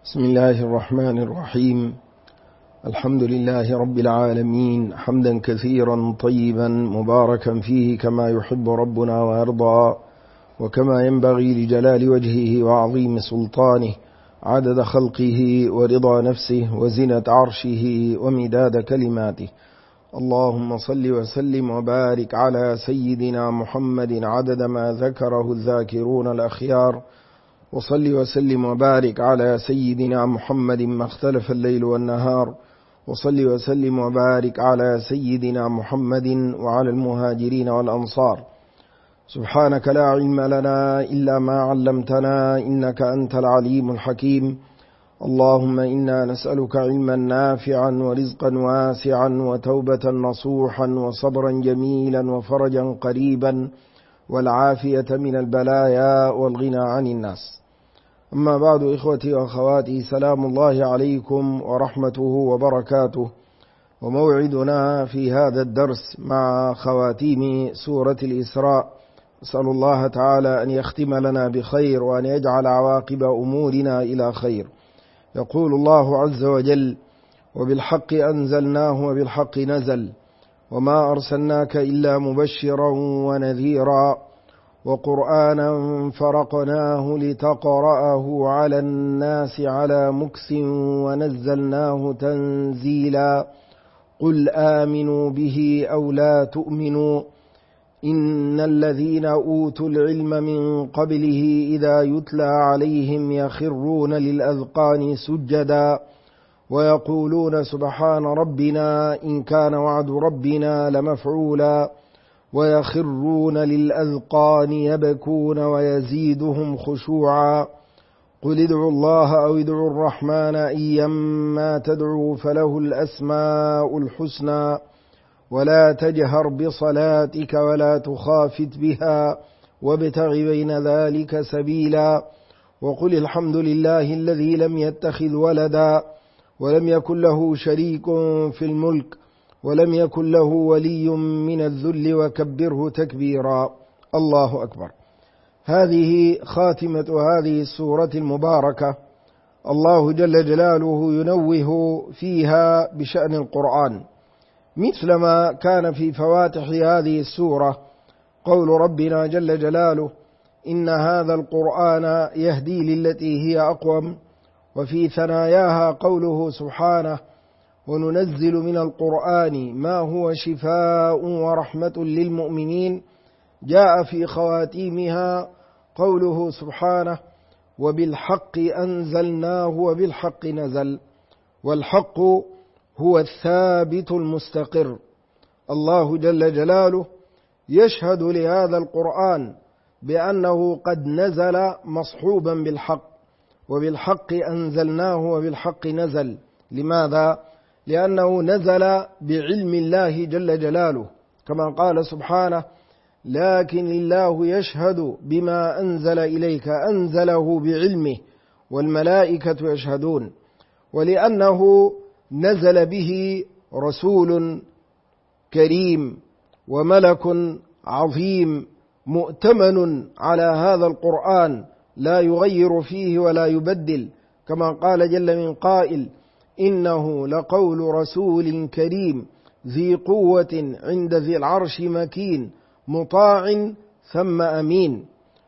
بسم الله الرحمن الرحيم. الحمد لله رب العالمين، حمدا كثيرا طيبا مباركا فيه كما يحب ربنا ويرضى، وكما ينبغي لجلال وجهه وعظيم سلطانه، عدد خلقه ورضا نفسه وزنة عرشه ومداد كلماته. اللهم صل وسلم وبارك على سيدنا محمد عدد ما ذكره الذاكرون الأخيار، وصل وسلم وبارك على سيدنا محمد ما اختلف الليل والنهار، وصل وسلم وبارك على سيدنا محمد وعلى المهاجرين والأنصار. سبحانك لا علم لنا إلا ما علمتنا إنك أنت العليم الحكيم. اللهم إنا نسألك علما نافعا ورزقا واسعا وتوبة نصوحا وصبرا جميلا وفرجا قريبا والعافية من البلايا والغنى عن الناس. أما بعد، إخوتي وأخواتي، سلام الله عليكم ورحمته وبركاته. وموعدنا في هذا الدرس مع خواتيم سورة الإسراء. أسأل الله تعالى أن يختم لنا بخير وأن يجعل عواقب أمورنا إلى خير. يقول الله عز وجل: وبالحق أنزلناه وبالحق نزل وما أرسلناك إلا مبشرا ونذيرا وقرآنا فرقناه لتقرأه على الناس على مكث ونزلناه تنزيلا. قل آمنوا به أو لا تؤمنوا إن الذين أوتوا العلم من قبله إذا يتلى عليهم يخرون للأذقان سجدا ويقولون سبحان ربنا إن كان وعد ربنا لمفعولا ويخرون للأذقان يبكون ويزيدهم خشوعا. قل ادعوا الله أو ادعوا الرحمن أيما تدعوا فله الأسماء الحسنى ولا تجهر بصلاتك ولا تخافت بها وابتغ بين ذلك سبيلا. وقل الحمد لله الذي لم يتخذ ولدا ولم يكن له شريك في الملك ولم يكن له ولي من الذل وكبره تكبيرا. الله أكبر. هذه خاتمة هذه السورة المباركة. الله جل جلاله ينوه فيها بشأن القرآن، مثلما كان في فواتح هذه السورة قول ربنا جل جلاله: إن هذا القرآن يهدي للتي هي أقوم. وفي ثناياها قوله سبحانه: وننزل من القرآن ما هو شفاء ورحمة للمؤمنين. جاء في خواتيمها قوله سبحانه: وبالحق أنزلناه وبالحق نزل. والحق هو الثابت المستقر. الله جل جلاله يشهد لهذا القرآن بأنه قد نزل مصحوبا بالحق، وبالحق أنزلناه وبالحق نزل. لماذا؟ لأنه نزل بعلم الله جل جلاله، كما قال سبحانه: لكن الله يشهد بما أنزل إليك أنزله بعلمه والملائكة يشهدون. ولأنه نزل به رسول كريم وملك عظيم مؤتمن على هذا القرآن لا يغير فيه ولا يبدل، كما قال جل من قائل: إنه لقول رسول كريم ذي قوة عند ذي العرش مكين مطاع ثم أمين.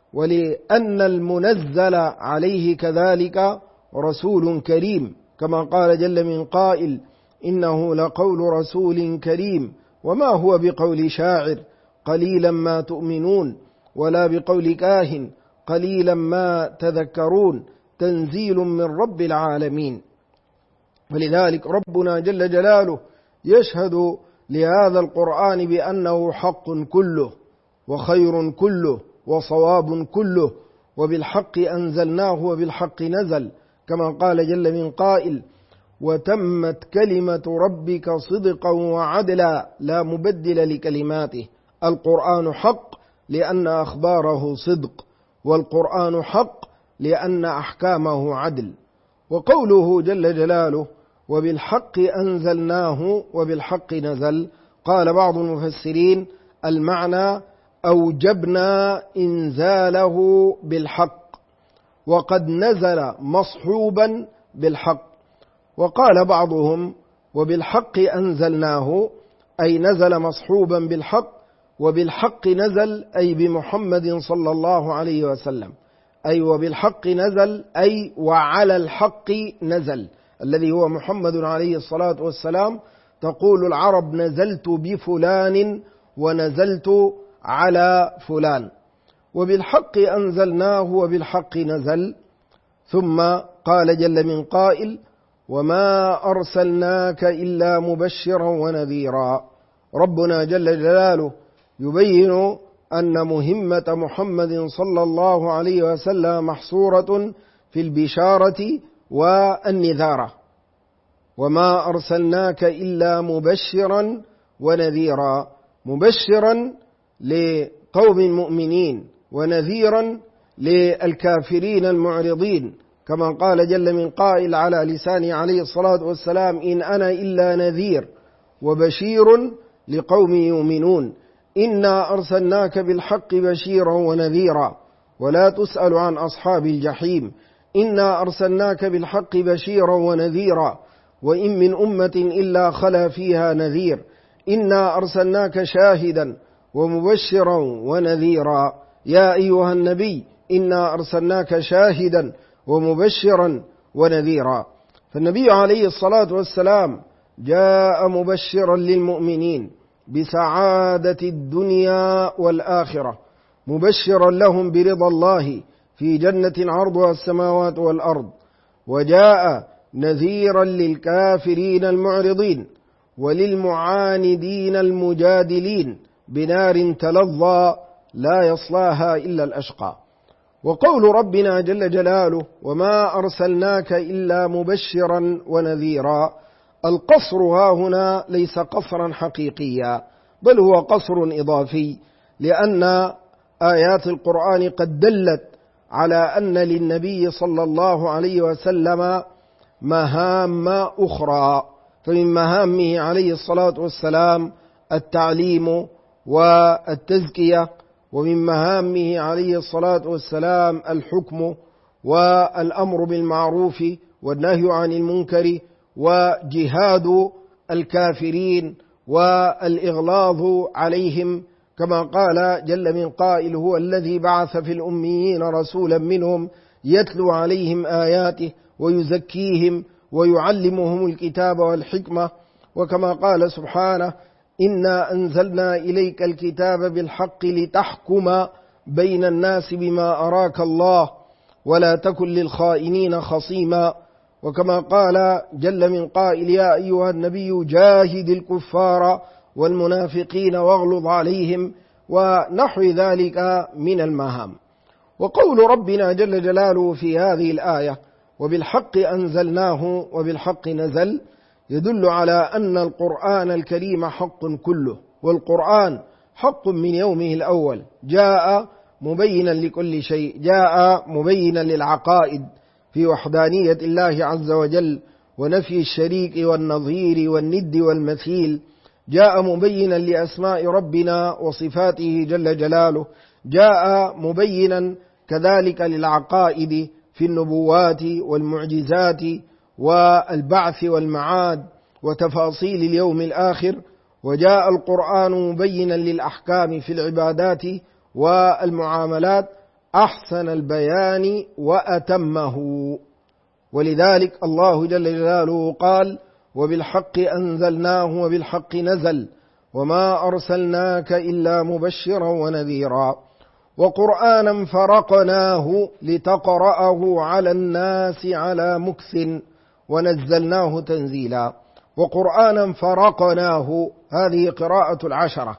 ولأن المنزل عليه كذلك رسول كريم، كما قال جل من قائل: إنه لقول رسول كريم وما هو بقول شاعر قليلا ما تؤمنون ولا بقول كاهن قليلا ما تذكرون تنزيل من رب العالمين. ولذلك ربنا جل جلاله يشهد لهذا القرآن بأنه حق كله وخير كله وصواب كله، وبالحق أنزلناه وبالحق نزل، كما قال جل من قائل: وتمت كلمة ربك صدقا وعدلا لا مبدل لكلماته. القرآن حق لأن أخباره صدق، والقرآن حق لأن أحكامه عدل. وقوله جل جلاله: وبالحق أنزلناه وبالحق نزل، قال بعض المفسرين: المعنى أوجبنا إنزاله بالحق، وقد نزل مصحوبا بالحق. وقال بعضهم وبالحق أنزلناه أي نزل مصحوبا بالحق، وبالحق نزل أي بمحمد صلى الله عليه وسلم، أي وبالحق نزل أي وعلى الحق نزل، الذي هو محمد عليه الصلاة والسلام. تقول العرب نزلت بفلان ونزلت على فلان. وبالحق أنزلناه وبالحق نزل. ثم قال جل من قائل وما أرسلناك إلا مبشرا ونذيرا. ربنا جل جلاله يبين أن مهمة محمد صلى الله عليه وسلم محصورة في البشارة والنذارة. وما أرسلناك إلا مبشرا ونذيرا، مبشرا لقوم مؤمنين ونذيرا للكافرين المعرضين، كما قال جل من قائل على لسانه عليه الصلاة والسلام إن أنا إلا نذير وبشير لقوم يؤمنون. إنا أرسلناك بالحق بشيرا ونذيرا ولا تسأل عن أصحاب الجحيم. إنا أرسلناك بالحق بشيرا ونذيرا وإن من أمة إلا خلا فيها نذير. إنا أرسلناك شاهدا ومبشرا ونذيرا. يا أيها النبي إنا أرسلناك شاهدا ومبشرا ونذيرا. فالنبي عليه الصلاة والسلام جاء مبشرا للمؤمنين بسعادة الدنيا والآخرة، مبشرا لهم برضا الله في جنة عرضها السماوات والأرض، وجاء نذيرا للكافرين المعرضين وللمعاندين المجادلين بنار تلظى لا يصلاها إلا الأشقى. وقول ربنا جل جلاله وما أرسلناك إلا مبشرا ونذيرا، القصر ها هنا ليس قصرا حقيقيا بل هو قصر إضافي، لأن آيات القرآن قد دلت على أن للنبي صلى الله عليه وسلم مهام أخرى. فمن مهامه عليه الصلاة والسلام التعليم والتزكية، ومن مهامه عليه الصلاة والسلام الحكم والأمر بالمعروف والنهي عن المنكر وجهاد الكافرين والإغلاظ عليهم، كما قال جل من قائل هو الذي بعث في الأميين رسولا منهم يتلو عليهم آياته ويزكيهم ويعلمهم الكتاب والحكمة. وكما قال سبحانه إنا أنزلنا إليك الكتاب بالحق لتحكم بين الناس بما أراك الله ولا تكن للخائنين خصيما. وكما قال جل من قائل يا أيها النبي جاهد الكفار والمنافقين واغلظ عليهم، ونحو ذلك من المهام. وقول ربنا جل جلاله في هذه الآية وبالحق أنزلناه وبالحق نزل يدل على أن القرآن الكريم حق كله، والقرآن حق من يومه الأول، جاء مبينا لكل شيء، جاء مبينا للعقائد في وحدانية الله عز وجل ونفي الشريك والنظير والند والمثيل، جاء مبينا لأسماء ربنا وصفاته جل جلاله، جاء مبينا كذلك للعقائد في النبوات والمعجزات والبعث والمعاد وتفاصيل اليوم الآخر، وجاء القرآن مبينا للأحكام في العبادات والمعاملات أحسن البيان وأتمه. ولذلك الله جل جلاله قال وبالحق أنزلناه وبالحق نزل وما أرسلناك إلا مبشرا ونذيرا. وقرآنا فرقناه لتقرأه على الناس على مكث ونزلناه تنزيلا. وقرآنا فرقناه هذه قراءة العشرة،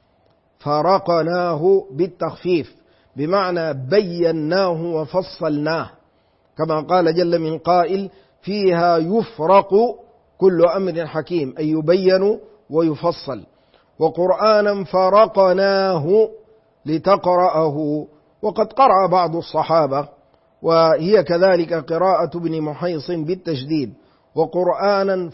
فرقناه بالتخفيف بمعنى بيناه وفصلناه، كما قال جل من قائل فيها يفرق كل أمر حكيم، أي يبين ويفصل. وقرآنا فرقناه لتقرأه، وقد قرأ بعض الصحابة وهي كذلك قراءة ابن محيص بالتشديد. وقرآنا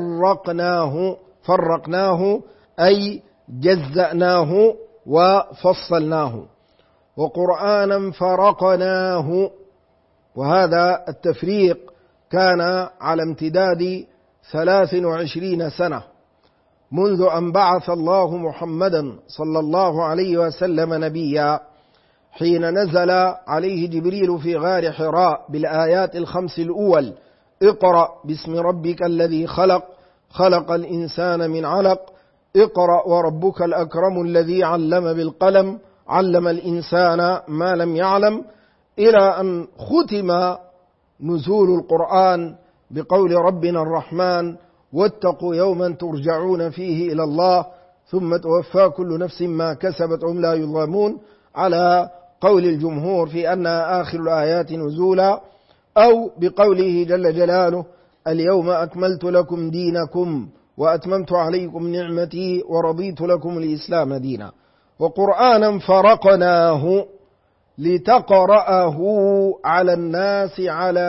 فرقناه أي جزأناه وفصلناه. وقرآنا فرقناه، وهذا التفريق كان على امتداد 23 سنة منذ أن بعث الله محمدا صلى الله عليه وسلم نبيا، حين نزل عليه جبريل في غار حراء بالآيات الخمس الأول: اقرأ باسم ربك الذي خلق، خلق الإنسان من علق، اقرأ وربك الأكرم الذي علم بالقلم، علم الإنسان ما لم يعلم، إلى أن ختم نزول القرآن بقول ربنا الرحمن: واتقوا يوما ترجعون فيه إلى الله ثم توفى كل نفس ما كسبت وهم لا يظلمون، على قول الجمهور في أنها آخر الآيات نزولا، أو بقوله جل جلاله: اليوم أكملت لكم دينكم وأتممت عليكم نعمتي ورضيت لكم الإسلام دينا. وقرآنا فرقناه لتقرأه على الناس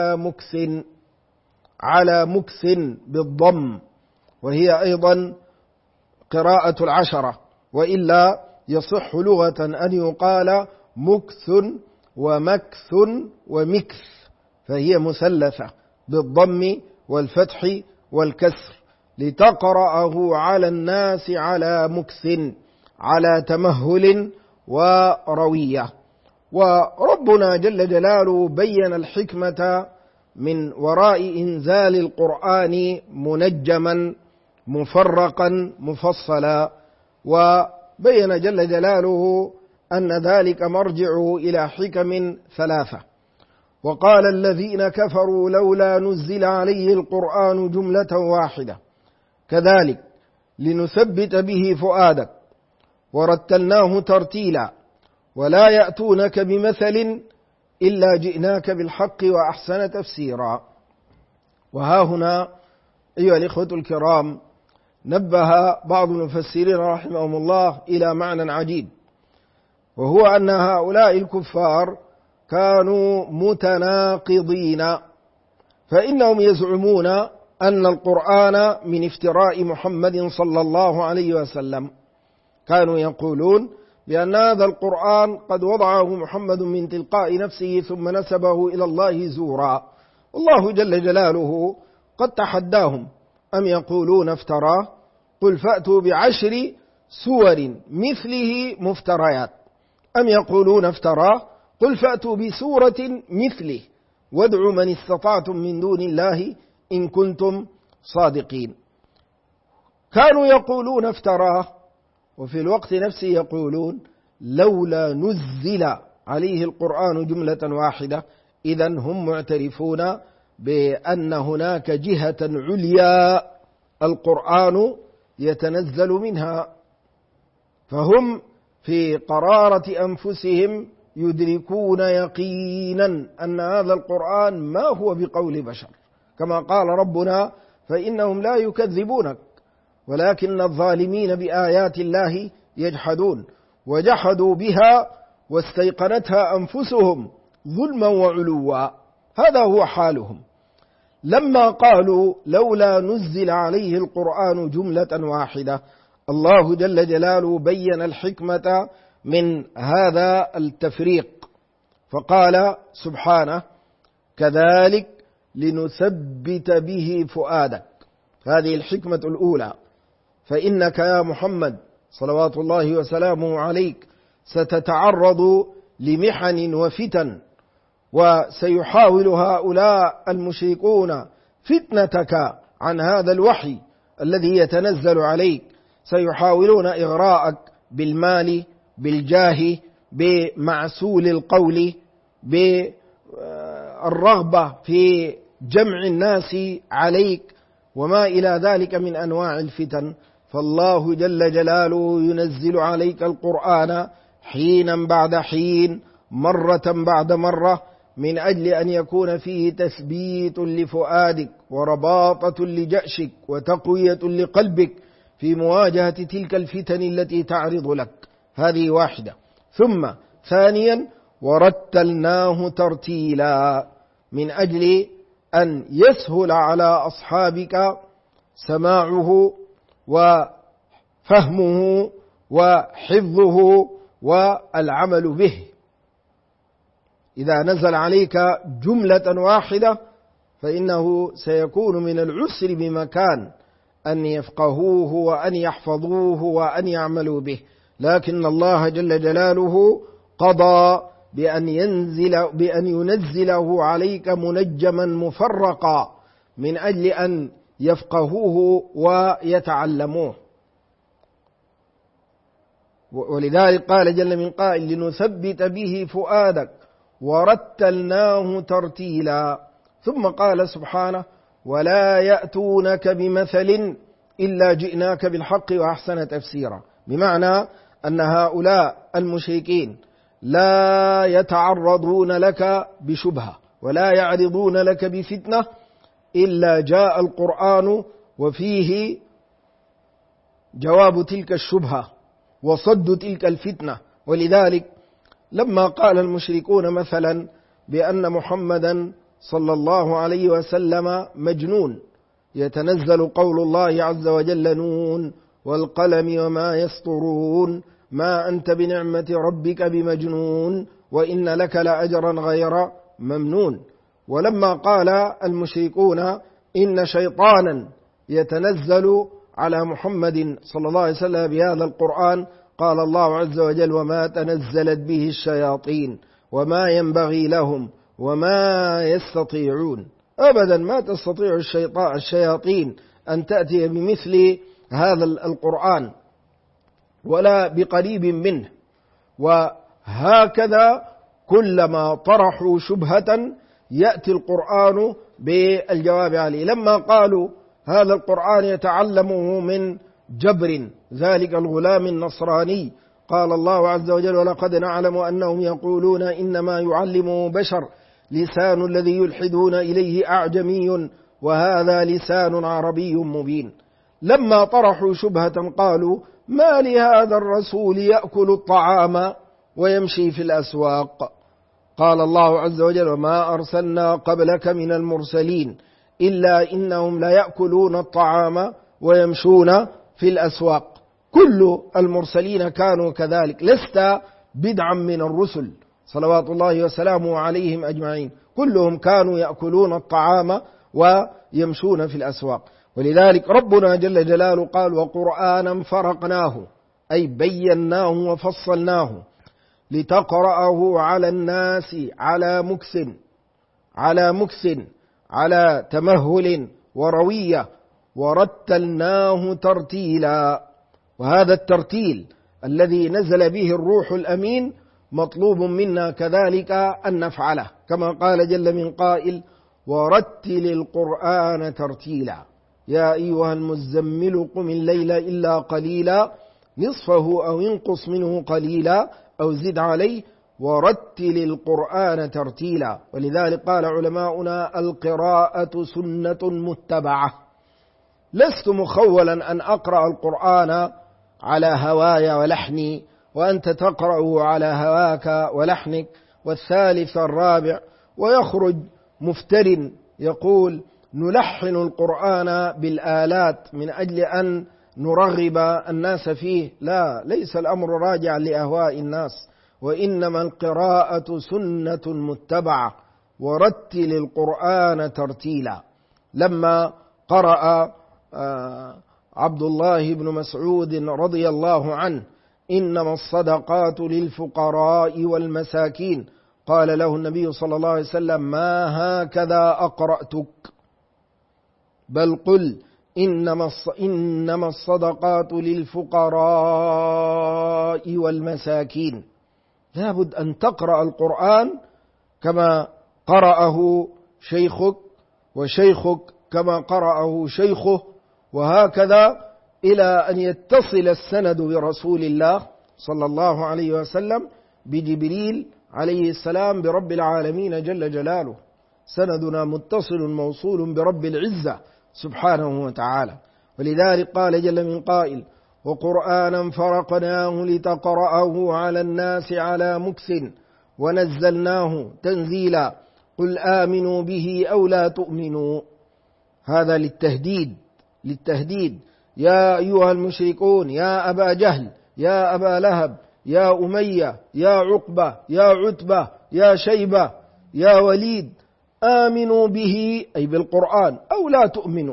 على مكث بالضم، وهي أيضا قراءة العشرة، وإلا يصح لغة أن يقال مكث ومكث ومكث، فهي مثلثة بالضم والفتح والكسر. لتقرأه على الناس على مكث، على تمهل وروية. وربنا جل جلاله بين الحكمة من وراء إنزال القرآن منجما مفرقا مفصلا، وبين جل جلاله أن ذلك مرجع إلى حكم ثلاثة. وقال الذين كفروا: لولا نزل عليه القرآن جملة واحدة كذلك لنثبت به فؤادك ورتلناه ترتيلا ولا يأتونك بمثل إلا جئناك بالحق وأحسن تفسيرا. وها هنا أيها الإخوة الكرام، نبه بعض المفسرين رحمهم الله إلى معنى عجيب، وهو أن هؤلاء الكفار كانوا متناقضين، فإنهم يزعمون أن القرآن من افتراء محمد صلى الله عليه وسلم. كانوا يقولون بأن هذا القرآن قد وضعه محمد من تلقاء نفسه ثم نسبه إلى الله زورا، والله جل جلاله قد تحداهم: أم يقولون افتراه؟ قل فأتوا بعشر سور مثله مفتريات. أم يقولون افتراه؟ قل فأتوا بسورة مثله وادعوا من استطعتم من دون الله إن كنتم صادقين. كانوا يقولون افتراه، وفي الوقت نفسه يقولون لولا نزل عليه القرآن جملة واحدة. إذن هم معترفون بأن هناك جهة عليا القرآن يتنزل منها، فهم في قرارة أنفسهم يدركون يقينا أن هذا القرآن ما هو بقول بشر، كما قال ربنا: فإنهم لا يكذبونك ولكن الظالمين بآيات الله يجحدون وجحدوا بها واستيقنتها أنفسهم ظلما وعلوا. هذا هو حالهم. لما قالوا لولا نزل عليه القرآن جملة واحدة، الله جل جلاله بين الحكمة من هذا التفريق، فقال سبحانه: كذلك لنثبت به فؤادك. هذه الحكمة الأولى، فإنك يا محمد صلوات الله وسلامه عليك ستتعرض لمحن وفتن، وسيحاول هؤلاء المشركون فتنتك عن هذا الوحي الذي يتنزل عليك، سيحاولون إغراءك بالمال، بالجاه، بمعسول القول، بالرغبة في جمع الناس عليك، وما إلى ذلك من أنواع الفتن. فالله جل جلاله ينزل عليك القرآن حينا بعد حين، مرة بعد مرة، من أجل أن يكون فيه تثبيت لفؤادك ورباطة لجأشك وتقوية لقلبك في مواجهة تلك الفتن التي تعرض لك. هذه واحدة. ثم ثانيا: ورتلناه ترتيلا، من أجل أن يسهل على أصحابك سماعه وفهمه وحفظه والعمل به. إذا نزل عليك جملة واحدة فإنه سيكون من العسر بمكان أن يفقهوه وأن يحفظوه وأن يعملوا به، لكن الله جل جلاله قضى بأن ينزله عليك منجما مفرقا من أجل أن يفقهوه ويتعلموه. ولذلك قال جل من قائل: لنثبت به فؤادك ورتلناه ترتيلا. ثم قال سبحانه: ولا يأتونك بمثل إلا جئناك بالحق وأحسن تفسيرا، بمعنى أن هؤلاء المشركين لا يتعرضون لك بشبهة ولا يعرضون لك بفتنة إلا جاء القرآن وفيه جواب تلك الشبهة وصد تلك الفتنة. ولذلك لما قال المشركون مثلا بأن محمدا صلى الله عليه وسلم مجنون، يتنزل قول الله عز وجل: نون والقلم وما يسطرون ما أنت بنعمة ربك بمجنون وإن لك لأجرا غير ممنون. ولما قال المشركون إن شيطانا يتنزل على محمد صلى الله عليه وسلم بهذا القرآن، قال الله عز وجل: وما تنزلت به الشياطين وما ينبغي لهم وما يستطيعون. أبدا ما تستطيع الشياطين أن تأتي بمثل هذا القرآن ولا بقريب منه. وهكذا كلما طرحوا شبهة يأتي القرآن بالجواب عليه. لما قالوا هذا القرآن يتعلمه من جبر ذلك الغلام النصراني، قال الله عز وجل: ولقد نعلم أنهم يقولون إنما يعلمه بشر لسان الذي يلحدون إليه أعجمي وهذا لسان عربي مبين. لما طرحوا شبهة قالوا: ما لهذا الرسول يأكل الطعام ويمشي في الأسواق. قال الله عز وجل: وما أرسلنا قبلك من المرسلين إلا إنهم ليأكلون الطعام ويمشون في الأسواق. كل المرسلين كانوا كذلك، لست بدعا من الرسل صلوات الله وسلامه عليهم أجمعين، كلهم كانوا يأكلون الطعام ويمشون في الأسواق. ولذلك ربنا جل جلاله قال: وقرآنا فرقناه، أي بيناه وفصلناه، لتقرأه على الناس على مكث على تمهل وروية، ورتلناه ترتيلا. وهذا الترتيل الذي نزل به الروح الأمين مطلوب منا كذلك أن نفعله، كما قال جل من قائل: ورتل القرآن ترتيلا يا أيها المزمل قم الليل إلا قليلا نصفه أو انقص منه قليلا أو زد عليه ورتل القرآن ترتيلا. ولذلك قال علماؤنا: القراءة سنة متبعة. لست مخولا أن أقرأ القرآن على هواي ولحني وأنت تقرأه على هواك ولحنك. والثالث الرابع، ويخرج مفتر يقول: نلحن القرآن بالآلات من أجل أن نرغب الناس فيه. لا، ليس الأمر راجعا لأهواء الناس، وإنما القراءة سنة متبعة. ورتل القرآن ترتيلا. لما قرأ عبد الله بن مسعود رضي الله عنه: إنما الصدقات للفقراء والمساكين، قال له النبي صلى الله عليه وسلم: ما هكذا أقرأتك، بل قل إنما الصدقات للفقراء والمساكين. لابد أن تقرأ القرآن كما قرأه شيخك، وشيخك كما قرأه شيخه، وهكذا إلى أن يتصل السند برسول الله صلى الله عليه وسلم بجبريل عليه السلام برب العالمين جل جلاله. سندنا متصل موصول برب العزة سبحانه وتعالى. ولذلك قال جل من قائل: وقرآنا فرقناه لتقرأه على الناس على مكث ونزلناه تنزيلا قل آمنوا به أو لا تؤمنوا. هذا للتهديد. يا أيها المشركون، يا أبا جهل، يا أبا لهب، يا أمية، يا عقبة، يا عتبة، يا شيبة، يا وليد، آمنوا به أي بالقرآن أو لا تؤمنوا،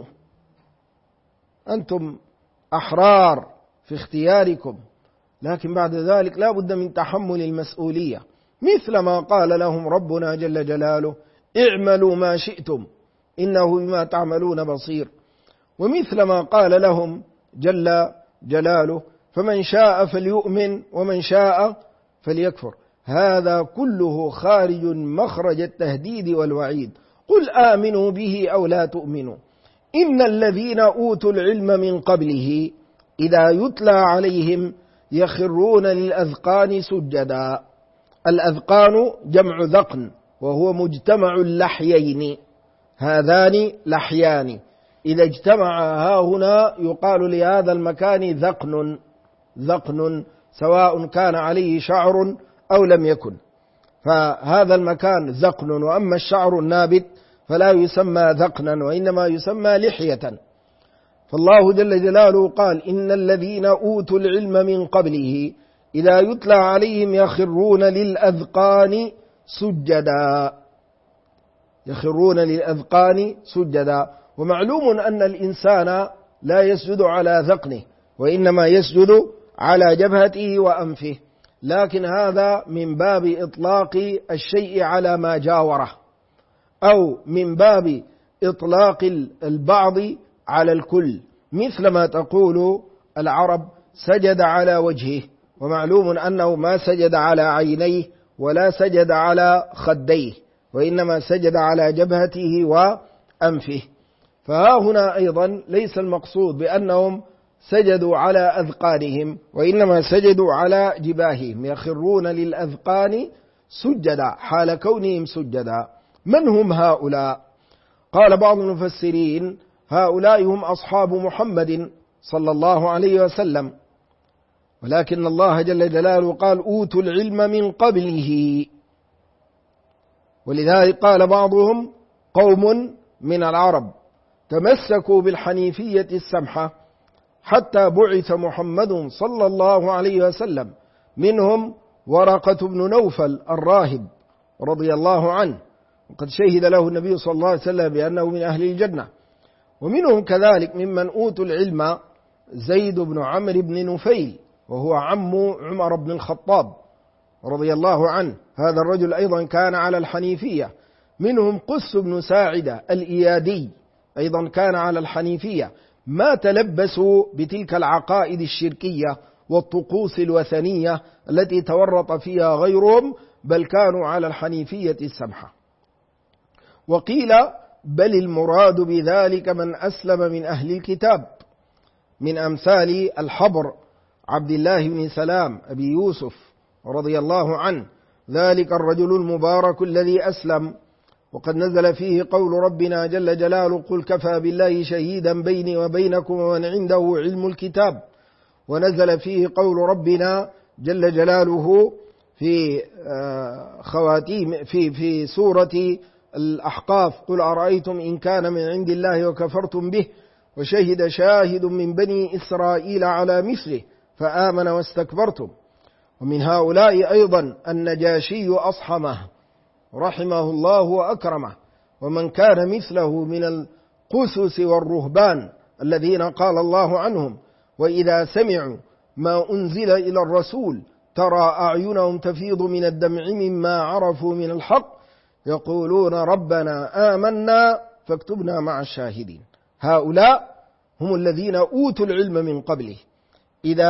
أنتم أحرار في اختياركم، لكن بعد ذلك لا بد من تحمل المسؤولية، مثل ما قال لهم ربنا جل جلاله اعملوا ما شئتم إنه بما تعملون بصير، ومثل ما قال لهم جل جلاله فمن شاء فليؤمن ومن شاء فليكفر. هذا كله خارج مخرج التهديد والوعيد. قل آمنوا به أو لا تؤمنوا إن الذين أوتوا العلم من قبله إذا يتلى عليهم يخرون للأذقان سجدا. الأذقان جمع ذقن وهو مجتمع اللحيين، هذان لحيان إذا اجتمع هنا يقال لهذا المكان ذقن سواء كان عليه شعر أو لم يكن، فهذا المكان ذقن، وأما الشعر النابت فلا يسمى ذقنا وإنما يسمى لحية. فالله جل جلاله قال إن الذين أوتوا العلم من قبله إذا يتلى عليهم يخرون للأذقان سجدا، يخرون للأذقان سجدا. ومعلوم أن الإنسان لا يسجد على ذقنه وإنما يسجد على جبهته وأنفه، لكن هذا من باب إطلاق الشيء على ما جاوره، أو من باب إطلاق البعض على الكل، مثل ما تقول العرب سجد على وجهه، ومعلوم أنه ما سجد على عينيه ولا سجد على خديه، وإنما سجد على جبهته وأنفه. فها هنا أيضا ليس المقصود بأنهم سجدوا على أذقانهم وإنما سجدوا على جباههم، يخرون للأذقان سجدا حال كونهم سجدا. من هم هؤلاء؟ قال بعض المفسرين هؤلاء هم أصحاب محمد صلى الله عليه وسلم، ولكن الله جل جلاله قال أوتوا العلم من قبله، ولذلك قال بعضهم قوم من العرب تمسكوا بالحنيفية السمحة حتى بعث محمد صلى الله عليه وسلم، منهم ورقة بن نوفل الراهب رضي الله عنه، وقد شهد له النبي صلى الله عليه وسلم بأنه من أهل الجنة. ومنهم كذلك ممن أوتوا العلم زيد بن عمرو بن نفيل وهو عم عمر بن الخطاب رضي الله عنه، هذا الرجل أيضا كان على الحنيفية. منهم قس بن ساعدة الإيادي أيضا كان على الحنيفية، ما تلبسوا بتلك العقائد الشركية والطقوس الوثنية التي تورط فيها غيرهم، بل كانوا على الحنيفية السمحة. وقيل بل المراد بذلك من أسلم من أهل الكتاب، من أمثال الحبر عبد الله بن سلام أبي يوسف رضي الله عنه، ذلك الرجل المبارك الذي أسلم، وقد نزل فيه قول ربنا جل جلاله قل كفى بالله شهيدا بيني وبينكم ومن عنده علم الكتاب. ونزل فيه قول ربنا جل جلاله في خواتيم في سورة الأحقاف قل أرأيتم إن كان من عند الله وكفرتم به وشهد شاهد من بني إسرائيل على مثله فآمن واستكبرتم. ومن هؤلاء أيضا النجاشي أصحمه رحمه الله وأكرمه، ومن كان مثله من القسس والرهبان الذين قال الله عنهم وإذا سمعوا ما أنزل إلى الرسول ترى أعينهم تفيض من الدمع مما عرفوا من الحق يقولون ربنا آمنا فاكتبنا مع الشاهدين. هؤلاء هم الذين أوتوا العلم من قبله، إذا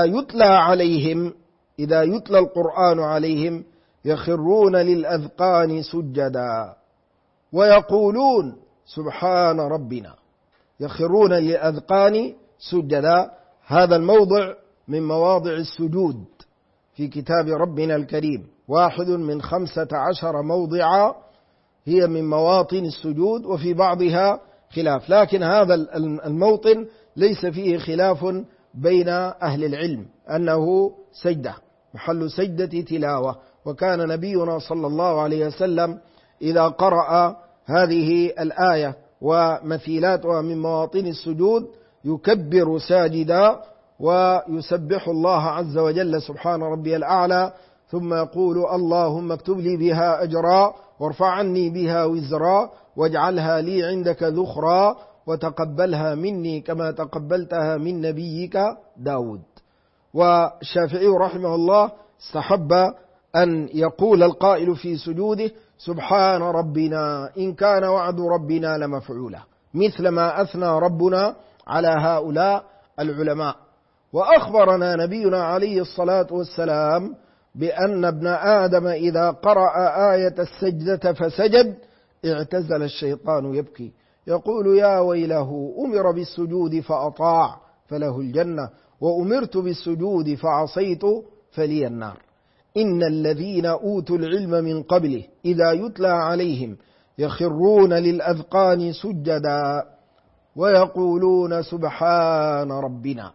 يتلى القرآن عليهم يخرون للأذقان سجدا ويقولون سبحان ربنا، يخرون للأذقان سجدا. هذا الموضع من مواضع السجود في كتاب ربنا الكريم، واحد من 15 موضعا هي من مواطن السجود، وفي بعضها خلاف، لكن هذا الموطن ليس فيه خلاف بين أهل العلم أنه سجدة، محل سجدة تلاوة. وكان نبينا صلى الله عليه وسلم إذا قرأ هذه الآية ومثيلاتها من مواطن السجود يكبر ساجدا ويسبح الله عز وجل سبحان ربي الأعلى، ثم يقول اللهم اكتب لي بها أجرا وارفع عني بها وزرا واجعلها لي عندك ذخرا وتقبلها مني كما تقبلتها من نبيك داود. والشافعي رحمه الله استحب أن يقول القائل في سجوده سبحان ربنا إن كان وعد ربنا لمفعولا، مثل ما أثنى ربنا على هؤلاء العلماء. وأخبرنا نبينا عليه الصلاة والسلام بأن ابن آدم إذا قرأ آية السجدة فسجد اعتزل الشيطان يبكي يقول يا ويله أمر بالسجود فأطاع فله الجنة وأمرت بالسجود فعصيت فلي النار. إن الذين أوتوا العلم من قبله إذا يتلى عليهم يخرون للأذقان سجدا ويقولون سبحان ربنا.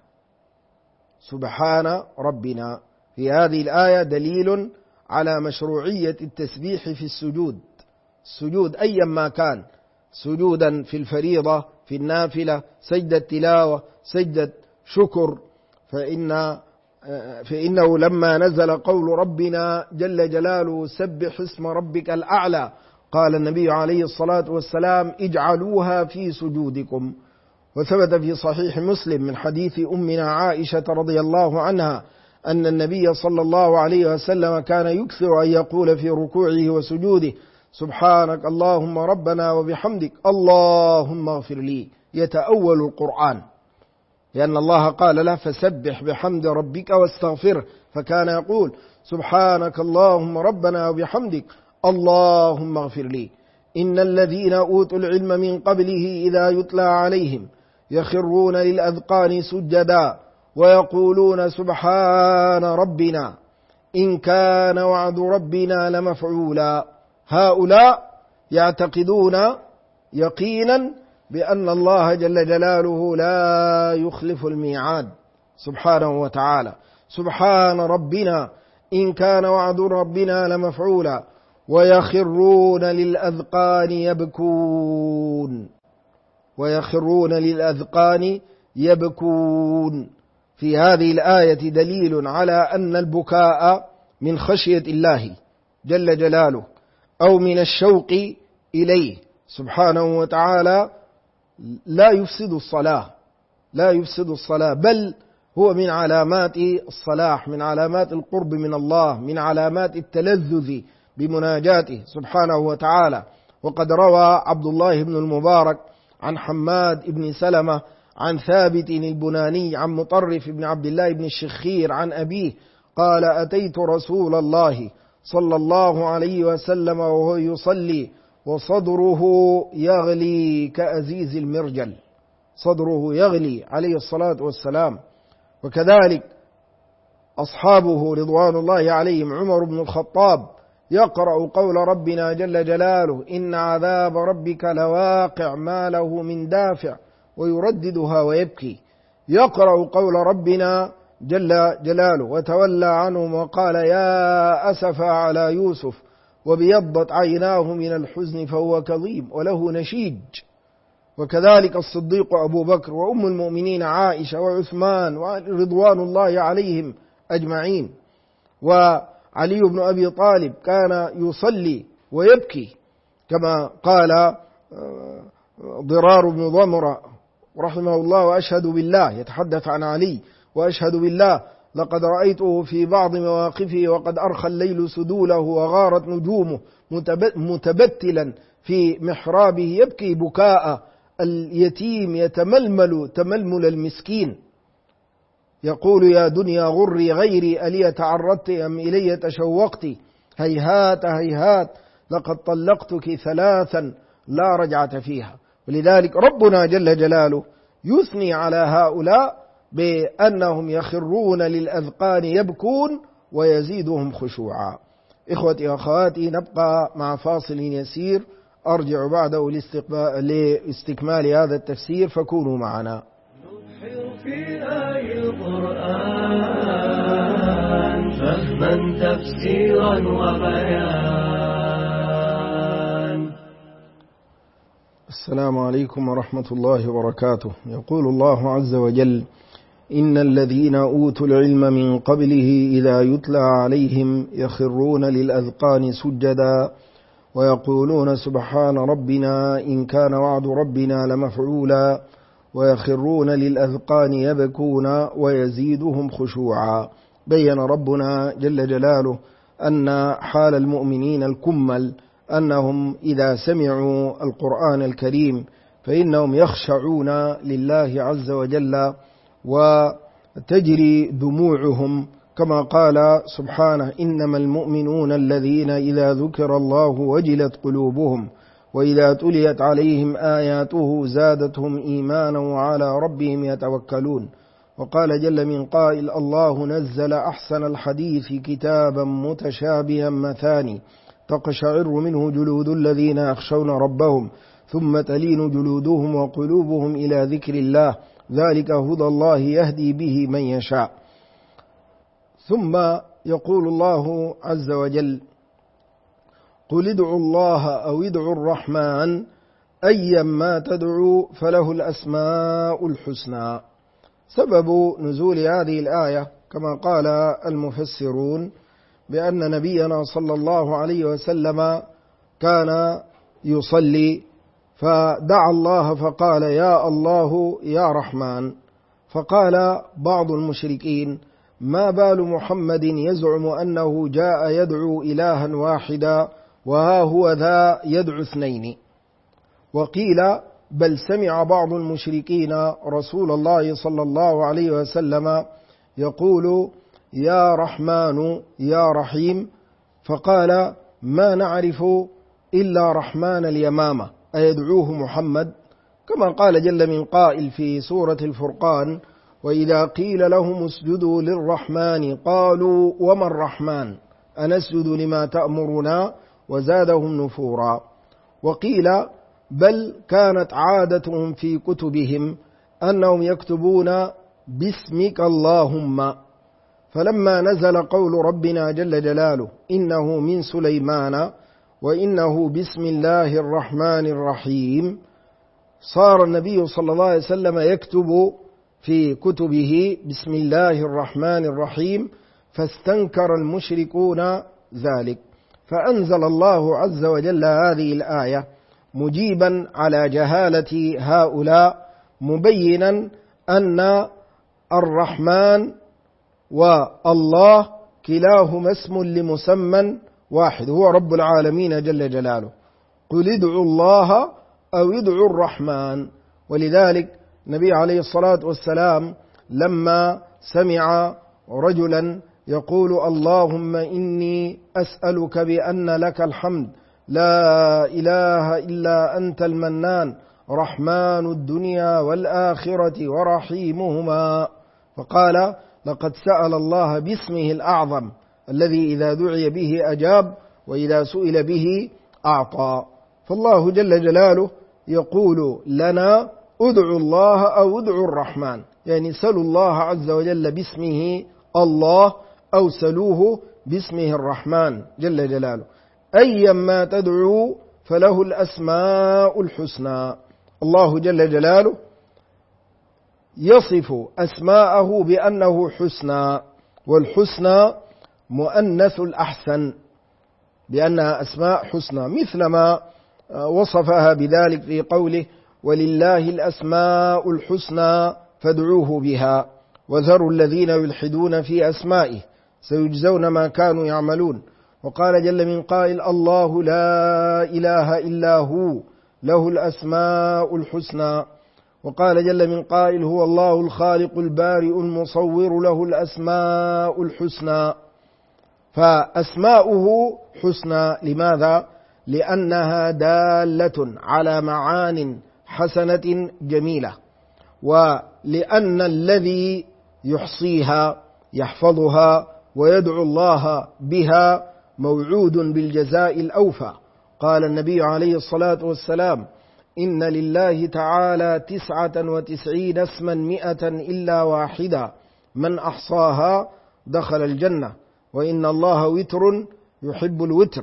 سبحان ربنا في هذه الآية دليل على مشروعية التسبيح في السجود. السجود أيما كان، سجودا في الفريضة، في النافلة، سجدة تلاوة، سجدة شكر، فإنه لما نزل قول ربنا جل جلاله سبح اسم ربك الأعلى قال النبي عليه الصلاة والسلام اجعلوها في سجودكم. وثبت في صحيح مسلم من حديث أمنا عائشة رضي الله عنها أن النبي صلى الله عليه وسلم كان يكثر أن يقول في ركوعه وسجوده سبحانك اللهم ربنا وبحمدك اللهم اغفر لي، يتأول القرآن، لأن الله قال له فسبح بحمد ربك واستغفره، فكان يقول سبحانك اللهم ربنا وبحمدك اللهم اغفر لي. إن الذين أوتوا العلم من قبله إذا يتلى عليهم يخرون للأذقان سجدا ويقولون سبحان ربنا إن كان وعد ربنا لمفعولا. هؤلاء يعتقدون يقينا بأن الله جل جلاله لا يخلف الميعاد سبحانه وتعالى. سبحان ربنا إن كان وعد ربنا لمفعولا ويخرون للأذقان يبكون. ويخرون للأذقان يبكون. في هذه الآية دليل على أن البكاء من خشية الله جل جلاله أو من الشوق إليه سبحانه وتعالى لا يفسد الصلاة، لا يفسد الصلاة، بل هو من علامات الصلاح، من علامات القرب من الله، من علامات التلذذ بمناجاته سبحانه وتعالى. وقد روى عبد الله بن المبارك عن حماد بن سلمة عن ثابت البناني عن مطرف بن عبد الله بن الشخير عن أبيه قال أتيت رسول الله صلى الله عليه وسلم وهو يصلي وصدره يغلي كأزيز المرجل، صدره يغلي عليه الصلاة والسلام. وكذلك أصحابه رضوان الله عليهم عمر بن الخطاب يقرأ قول ربنا جل جلاله إن عذاب ربك لواقع ما له من دافع ويرددها ويبكي. يقرأ قول ربنا جل جلاله وتولى عنهم وقال يا أسف على يوسف وبيضت عيناه من الحزن فهو كظيم وله نشيج. وكذلك الصديق أبو بكر وأم المؤمنين عائشة وعثمان رضوان الله عليهم أجمعين. وعلي بن أبي طالب كان يصلي ويبكي كما قال ضرار بن ضمرة رحمه الله وأشهد بالله، يتحدث عن علي وأشهد بالله لقد رأيته في بعض مواقفه وقد أرخى الليل سدوله وغارت نجومه متبتلا في محرابه يبكي بكاء اليتيم يتململ تململ المسكين، يقول يا دنيا غري غيري ألي تعرضت أم إلي تشوقت هيهات هيهات لقد طلقتك ثلاثا لا رجعة فيها. ولذلك ربنا جل جلاله يثني على هؤلاء بأنهم يخرون للأذقان يبكون ويزيدهم خشوعا. إخوتي وأخواتي نبقى مع فاصل يسير أرجع بعده لاستكمال هذا التفسير فكونوا معنا. نبحر في آي القرآن فهما تفسيرا وبيان. السلام عليكم ورحمة الله وبركاته. يقول الله عز وجل إن الذين أوتوا العلم من قبله إذا يتلى عليهم يخرون للأذقان سجدا ويقولون سبحان ربنا إن كان وعد ربنا لمفعولا ويخرون للأذقان يبكون ويزيدهم خشوعا. بين ربنا جل جلاله أن حال المؤمنين الكمل أنهم إذا سمعوا القرآن الكريم فإنهم يخشعون لله عز وجل وتجري دموعهم، كما قال سبحانه: إنما المؤمنون الذين إذا ذكر الله وجلت قلوبهم وإذا تليت عليهم آياته زادتهم إيمانا وعلى ربهم يتوكلون. وقال جل من قائل: الله نزل أحسن الحديث كتابا متشابها مثاني تقشعر منه جلود الذين يخشون ربهم ثم تلين جلودهم وقلوبهم إلى ذكر الله ذلك هدى الله يهدي به من يشاء. ثم يقول الله عز وجل: قل ادعوا الله أو ادعوا الرحمن أيما تدعوا فله الأسماء الحسنى. سبب نزول هذه الآية كما قال المفسرون بأن نبينا صلى الله عليه وسلم كان يصلي فدعا الله فقال: يا الله يا رحمن. فقال بعض المشركين: ما بال محمد يزعم أنه جاء يدعو إلها واحدا وها هو ذا يدعو اثنين. وقيل: بل سمع بعض المشركين رسول الله صلى الله عليه وسلم يقول: يا رحمن يا رحيم، فقال: ما نعرف إلا رحمن اليمامة، أيدعوه محمد؟ كما قال جل من قائل في سورة الفرقان: وإذا قيل لهم اسجدوا للرحمن قالوا وما الرحمن أنسجد لما تأمرنا وزادهم نفورا. وقيل: بل كانت عادتهم في كتبهم أنهم يكتبون باسمك اللهم، فلما نزل قول ربنا جل جلاله إنه من سليمان وإنه بسم الله الرحمن الرحيم، صار النبي صلى الله عليه وسلم يكتب في كتبه بسم الله الرحمن الرحيم، فاستنكر المشركون ذلك، فأنزل الله عز وجل هذه الآية مجيبا على جهالة هؤلاء، مبينا أن الرحمن والله كلاهما اسم لمسمى واحد هو رب العالمين جل جلاله. قل ادعوا الله أو ادعوا الرحمن. ولذلك النبي عليه الصلاة والسلام لما سمع رجلا يقول: اللهم إني أسألك بأن لك الحمد لا إله إلا أنت المنان رحمن الدنيا والآخرة ورحيمهما، فقال: لقد سأل الله باسمه الأعظم الذي إذا دعي به أجاب وإذا سئل به أعطى. فالله جل جلاله يقول لنا: ادعوا الله أو ادعوا الرحمن، يعني سلوا الله عز وجل باسمه الله أو سلوه باسمه الرحمن جل جلاله. أيما تدعوا فله الأسماء الحسنى. الله جل جلاله يصف أسماءه بأنه حسنى، والحسنى مؤنث الأحسن، بأنها أسماء حسنى، مثل ما وصفها بذلك في قوله: ولله الأسماء الحسنى فادعوه بها وذروا الذين يلحدون في أسمائه سيجزون ما كانوا يعملون. وقال جل من قائل: الله لا إله إلا هو له الأسماء الحسنى. وقال جل من قائل: هو الله الخالق البارئ المصور له الأسماء الحسنى. فأسماؤه حسنى، لماذا؟ لأنها دالة على معان حسنة جميلة، ولأن الذي يحصيها يحفظها ويدعو الله بها موعود بالجزاء الأوفى. قال النبي عليه الصلاة والسلام: إن لله تعالى 99 اسما 100 إلا واحدا من أحصاها دخل الجنة، وإن الله وتر يحب الوتر.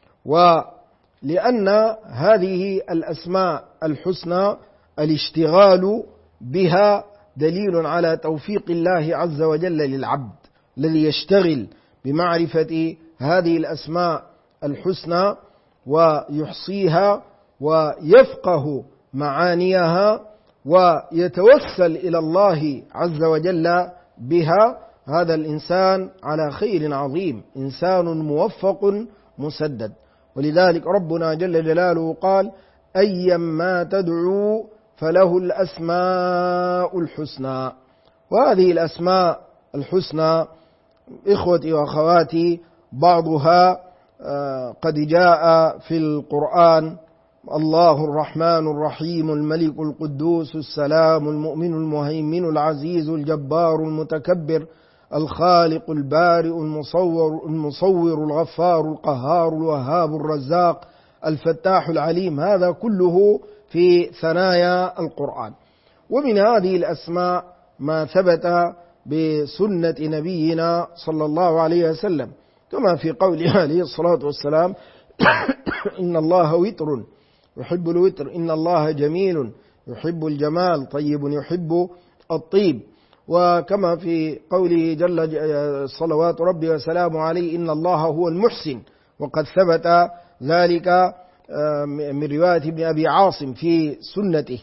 ولأن هذه الأسماء الحسنى الاشتغال بها دليل على توفيق الله عز وجل للعبد الذي يشتغل بمعرفة هذه الأسماء الحسنى، ويحصيها ويفقه معانيها ويتوسل إلى الله عز وجل بها، هذا الإنسان على خير عظيم، إنسان موفق مسدد. ولذلك ربنا جل جلاله قال: أيما تدعو فله الأسماء الحسنى. وهذه الأسماء الحسنى إخوتي وأخواتي بعضها قد جاء في القرآن: الله الرحمن الرحيم، الملك القدوس السلام المؤمن المهيمن العزيز الجبار المتكبر الخالق البارئ المصور الغفار القهار الوهاب الرزاق الفتاح العليم. هذا كله في ثنايا القرآن. ومن هذه الأسماء ما ثبت بسنة نبينا صلى الله عليه وسلم، كما في قوله عليه الصلاة والسلام: إن الله وتر يحب الوتر، إن الله جميل يحب الجمال، طيب يحب الطيب. وكما في قوله جل صلوات ربي وسلامه عليه: إن الله هو المحسن، وقد ثبت ذلك من رواية ابن أبي عاصم في سنته.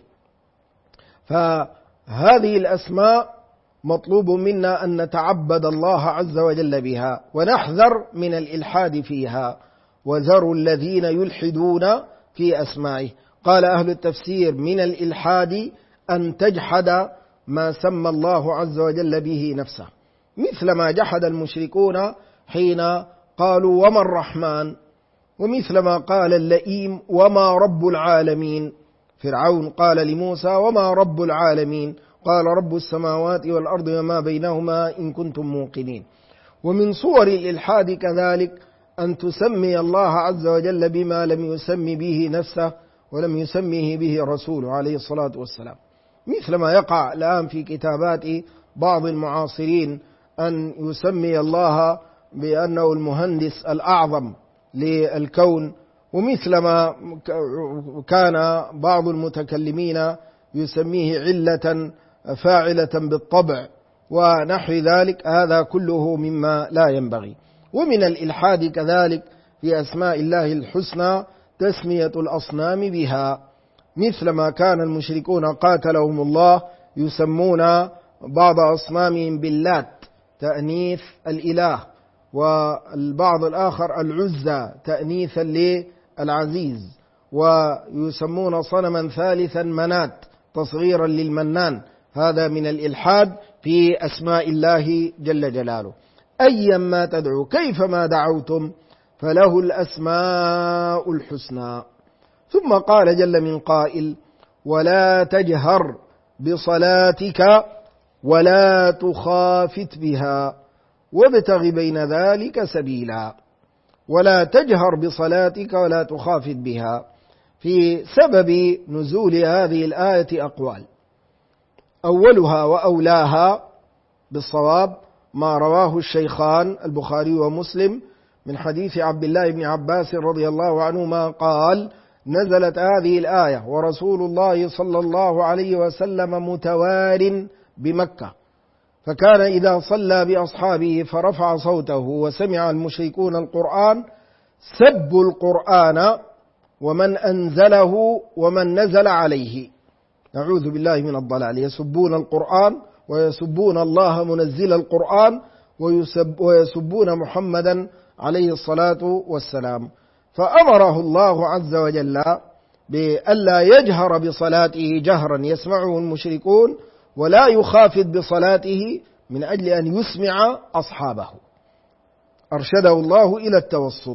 فهذه الأسماء مطلوب منا أن نتعبد الله عز وجل بها، ونحذر من الإلحاد فيها، وذروا الذين يلحدون في أسمائه. قال أهل التفسير: من الإلحاد أن تجحد ما سمى الله عز وجل به نفسه، مثل ما جحد المشركون حين قالوا: وما الرحمن، ومثل ما قال اللئيم: وما رب العالمين. فرعون قال لموسى: وما رب العالمين؟ قال: رب السماوات والأرض وما بينهما إن كنتم موقنين. ومن صور الإلحاد كذلك أن تسمي الله عز وجل بما لم يسمي به نفسه ولم يسميه به رسوله عليه الصلاة والسلام، مثل ما يقع الآن في كتابات بعض المعاصرين أن يسمي الله بأنه المهندس الأعظم للكون، ومثل ما كان بعض المتكلمين يسميه علة فاعلة بالطبع ونحو ذلك. هذا كله مما لا ينبغي. ومن الإلحاد كذلك في أسماء الله الحسنى تسمية الأصنام بها، مثل ما كان المشركون قاتلهم الله يسمون بعض أصنامهم باللات تأنيث الإله، والبعض الآخر العزى تأنيثا للعزيز، ويسمون صنما ثالثا منات تصغيرا للمنان. هذا من الإلحاد في أسماء الله جل جلاله. أيما تدعو كيفما دعوتم فله الأسماء الحسنى. ثم قال جل من قائل: ولا تجهر بصلاتك ولا تخافت بها وابتغ بين ذلك سبيلا. ولا تجهر بصلاتك ولا تخافت بها. في سبب نزول هذه الآية أقوال، أولها وأولاها بالصواب ما رواه الشيخان البخاري ومسلم من حديث عبد الله بن عباس رضي الله عنهما قال: نزلت هذه الآية ورسول الله صلى الله عليه وسلم متوار بمكة، فكان إذا صلى بأصحابه فرفع صوته وسمع المشركون القرآن سبوا القرآن ومن أنزله ومن نزل عليه. نعوذ بالله من الضلال. يسبون القرآن ويسبون الله منزل القرآن ويسبون محمدا عليه الصلاة والسلام. فأمره الله عز وجل بألا يجهر بصلاته جهرا يسمعه المشركون، ولا يخافت بصلاته من أجل أن يسمع أصحابه. أرشده الله إلى التوسط.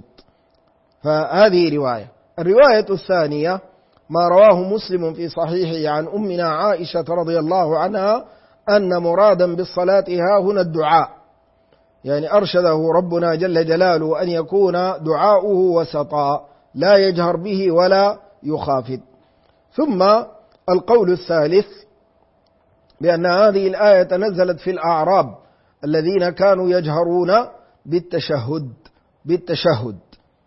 فهذه رواية. الرواية الثانية ما رواه مسلم في صحيحه عن أمنا عائشة رضي الله عنها أن مرادا بالصلاة ها هنا الدعاء، يعني أرشده ربنا جل جلاله أن يكون دعاؤه وسطا لا يجهر به ولا يخافت. ثم القول الثالث بأن هذه الآية نزلت في الأعراب الذين كانوا يجهرون بالتشهد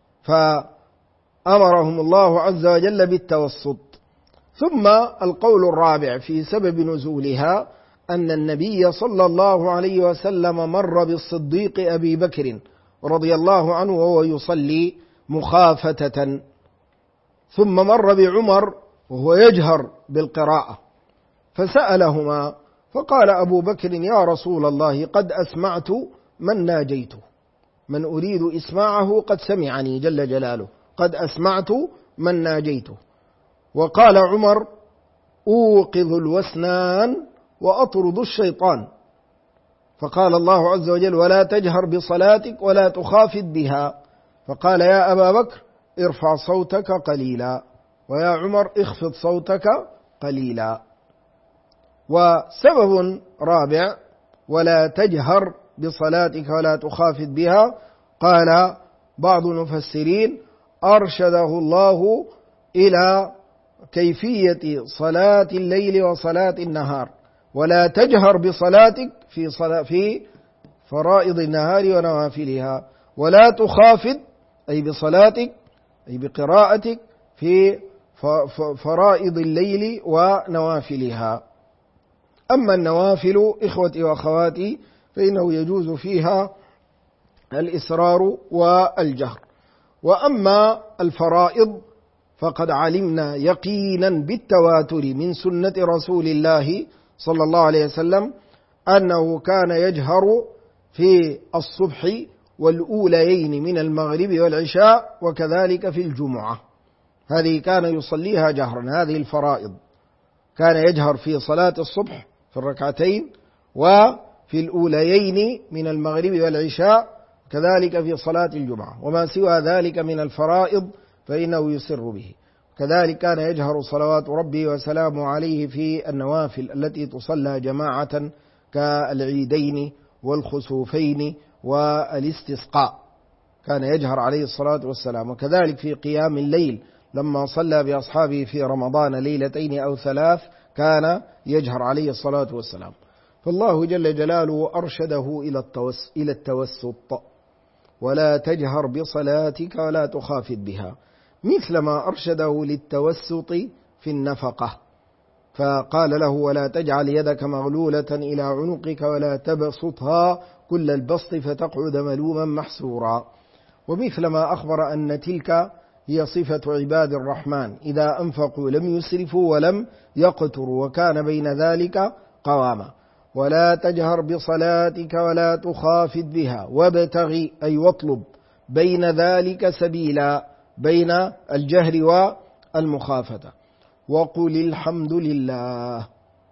فأمرهم الله عز وجل بالتوسط. ثم القول الرابع في سبب نزولها أن النبي صلى الله عليه وسلم مر بالصديق أبي بكر رضي الله عنه وهو يصلي مخافتة، ثم مر بعمر وهو يجهر بالقراءة فسألهما، فقال أبو بكر: يا رسول الله، قد أسمعت من ناجيته، من أريد إسماعه قد سمعني جل جلاله، قد أسمعت من ناجيته. وقال عمر: أوقظ الوسنان وأطرد الشيطان. فقال الله عز وجل: ولا تجهر بصلاتك ولا تخافت بها. فقال: يا أبا بكر ارفع صوتك قليلا، ويا عمر اخفض صوتك قليلا. وسبب رابع: ولا تجهر بصلاتك ولا تخافت بها، قال بعض المفسرين: أرشده الله إلى كيفية صلاة الليل وصلاة النهار، ولا تجهر بصلاتك في فرائض النهار ونوافلها، ولا تخافت أي بصلاتك أي بقراءتك في فرائض الليل ونوافلها. أما النوافل إخوتي وأخواتي فإنه يجوز فيها الإسرار والجهر. وأما الفرائض فقد علمنا يقينا بالتواتر من سنة رسول الله صلى الله عليه وسلم أنه كان يجهر في الصبح والأوليين من المغرب والعشاء، وكذلك في الجمعة، هذه كان يصليها جهرا. هذه الفرائض كان يجهر في صلاة الصبح في الركعتين، وفي الأوليين من المغرب والعشاء، كذلك في صلاة الجمعة. وما سوى ذلك من الفرائض فإنه يسر به. كذلك كان يجهر صلوات ربي وسلامه عليه في النوافل التي تصلى جماعة كالعيدين والخسوفين والاستسقاء، كان يجهر عليه الصلاة والسلام. وكذلك في قيام الليل لما صلى بأصحابه في رمضان ليلتين أو ثلاث كان يجهر عليه الصلاة والسلام. فالله جل جلاله أرشده إلى التوسط: ولا تجهر بصلاتك ولا تخافت بها، مثلما أرشده للتوسط في النفقة، فقال له: ولا تجعل يدك مغلولة إلى عنقك ولا تبسطها كل البسط فتقعد ملوما محسورا. ومثلما أخبر أن تلك هي صفة عباد الرحمن: إذا أنفقوا لم يسرفوا ولم يقتروا وكان بين ذلك قواما. ولا تجهر بصلاتك ولا تخافت بها وابتغي أي واطلب بين ذلك سبيلا، بين الجهر والمخافة. وقل الحمد لله،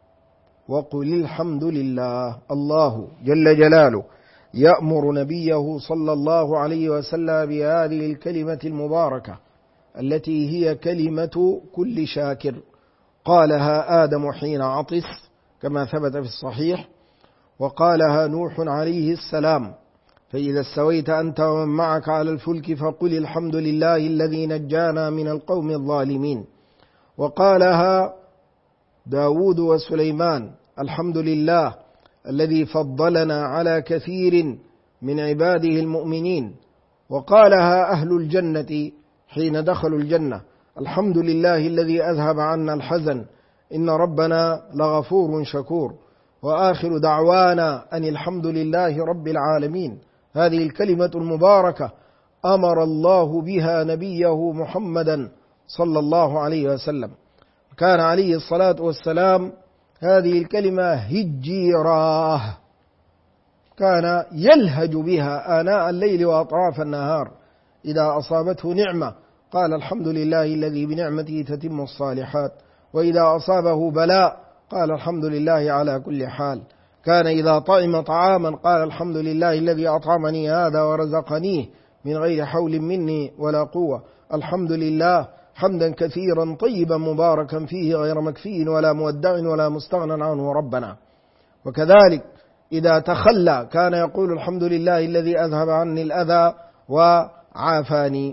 وقل الحمد لله. الله جل جلاله يأمر نبيه صلى الله عليه وسلم بهذه الكلمة المباركة التي هي كلمة كل شاكر، قالها آدم حين عطس كما ثبت في الصحيح، وقالها نوح عليه السلام: فإذا استويت أنت ومن معك على الفلك فقل الحمد لله الذي نجانا من القوم الظالمين. وقالها داود وسليمان: الحمد لله الذي فضلنا على كثير من عباده المؤمنين. وقالها أهل الجنة حين دخلوا الجنة: الحمد لله الذي أذهب عنا الحزن إن ربنا لغفور شكور. وآخر دعوانا أن الحمد لله رب العالمين. هذه الكلمة المباركة أمر الله بها نبيه محمدا صلى الله عليه وسلم. كان عليه الصلاة والسلام هذه الكلمة هجيراه، كان يلهج بها آناء الليل وأطراف النهار. إذا أصابته نعمة قال: الحمد لله الذي بنعمته تتم الصالحات. وإذا أصابه بلاء قال: الحمد لله على كل حال. كان إذا طعم طعاما قال: الحمد لله الذي أطعمني هذا ورزقنيه من غير حول مني ولا قوة. الحمد لله حمدا كثيرا طيبا مباركا فيه غير مكفي ولا مودع ولا مستغنى عنه ربنا. وكذلك إذا تخلى كان يقول: الحمد لله الذي أذهب عني الأذى وعافاني.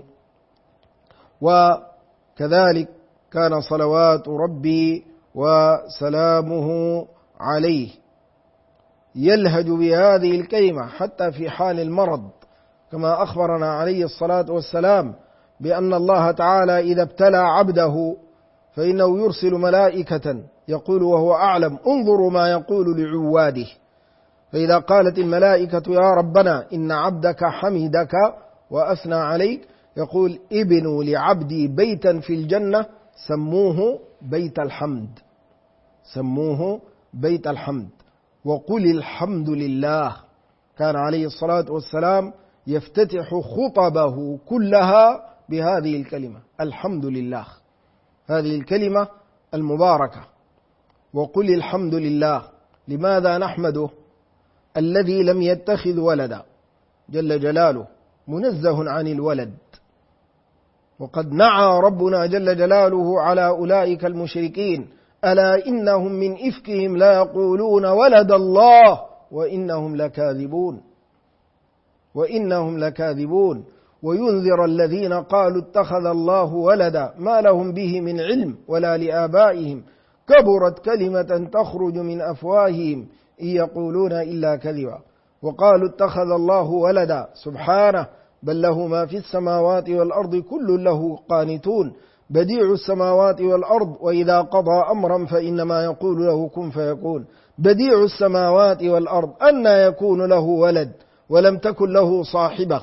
وكذلك كان صلوات ربي وسلامه عليه يلهج بهذه الكلمة حتى في حال المرض، كما أخبرنا عليه الصلاة والسلام بأن الله تعالى إذا ابتلى عبده فإنه يرسل ملائكة يقول وهو أعلم: انظروا ما يقول لعواده. فإذا قالت الملائكة: يا ربنا إن عبدك حمدك وأثنى عليك، يقول ابنوا لعبدي بيتا في الجنة سموه بيت الحمد، سموه بيت الحمد، وقل الحمد لله. كان عليه الصلاة والسلام يفتتح خطبه كلها بهذه الكلمة الحمد لله، هذه الكلمة المباركة. وقل الحمد لله. لماذا نحمده؟ الذي لم يتخذ ولدا جل جلاله، منزه عن الولد. وقد نعى ربنا جل جلاله على أولئك المشركين ألا إنهم من إفكهم لا يقولون ولد الله وإنهم لكاذبون، وإنهم لكاذبون. وينذر الذين قالوا اتخذ الله ولدا ما لهم به من علم ولا لآبائهم كبرت كلمة تخرج من أفواههم إن يقولون إلا كذبا. وقالوا اتخذ الله ولدا سبحانه بل له ما في السماوات والأرض كل له قانتون بديع السماوات والأرض وإذا قضى أمرا فإنما يقول له كن فيكون. بديع السماوات والأرض أنى يكون له ولد ولم تكن له صاحبة،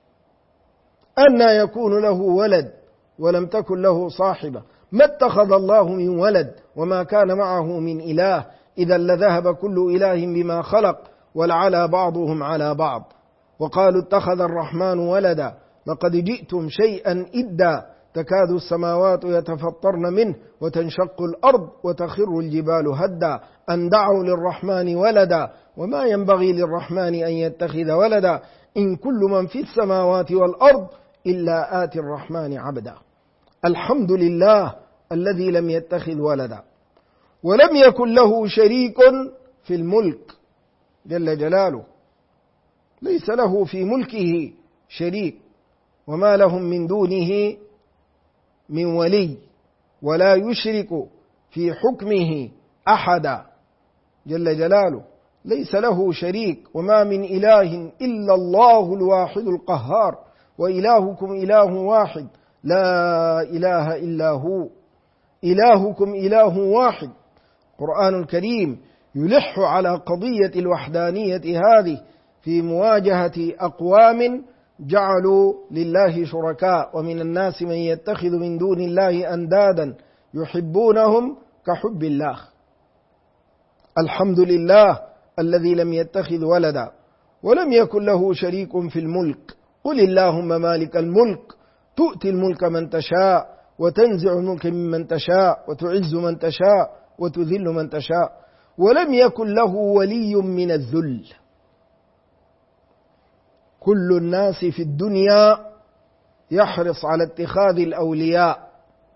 أنى يكون له ولد ولم تكن له صاحبة. ما اتخذ الله من ولد وما كان معه من إله إذا لذهب كل إله بما خلق ولعلى بعضهم على بعض. وقالوا اتخذ الرحمن ولدا لقد جئتم شيئا إدا تكاد السماوات يتفطرن منه وتنشق الأرض وتخر الجبال هدا أن دعوا للرحمن ولدا وما ينبغي للرحمن أن يتخذ ولدا إن كل من في السماوات والأرض إلا آتي الرحمن عبدا. الحمد لله الذي لم يتخذ ولدا ولم يكن له شريك في الملك جل جلاله، ليس له في ملكه شريك وما لهم من دونه من ولي ولا يشرك في حكمه أحدا جل جلاله، ليس له شريك. وما من إله إلا الله الواحد القهار وإلهكم إله واحد لا إله إلا هو، إلهكم إله واحد. القرآن الكريم يلح على قضية الوحدانية هذه في مواجهة أقوام جعلوا لله شركاء ومن الناس من يتخذ من دون الله أندادا يحبونهم كحب الله. الحمد لله الذي لم يتخذ ولدا ولم يكن له شريك في الملك. قل اللهم مالك الملك تؤتي الملك من تشاء وتنزع الملك ممن تشاء وتعز من تشاء وتذل من تشاء. ولم يكن له ولي من الذل. كل الناس في الدنيا يحرص على اتخاذ الأولياء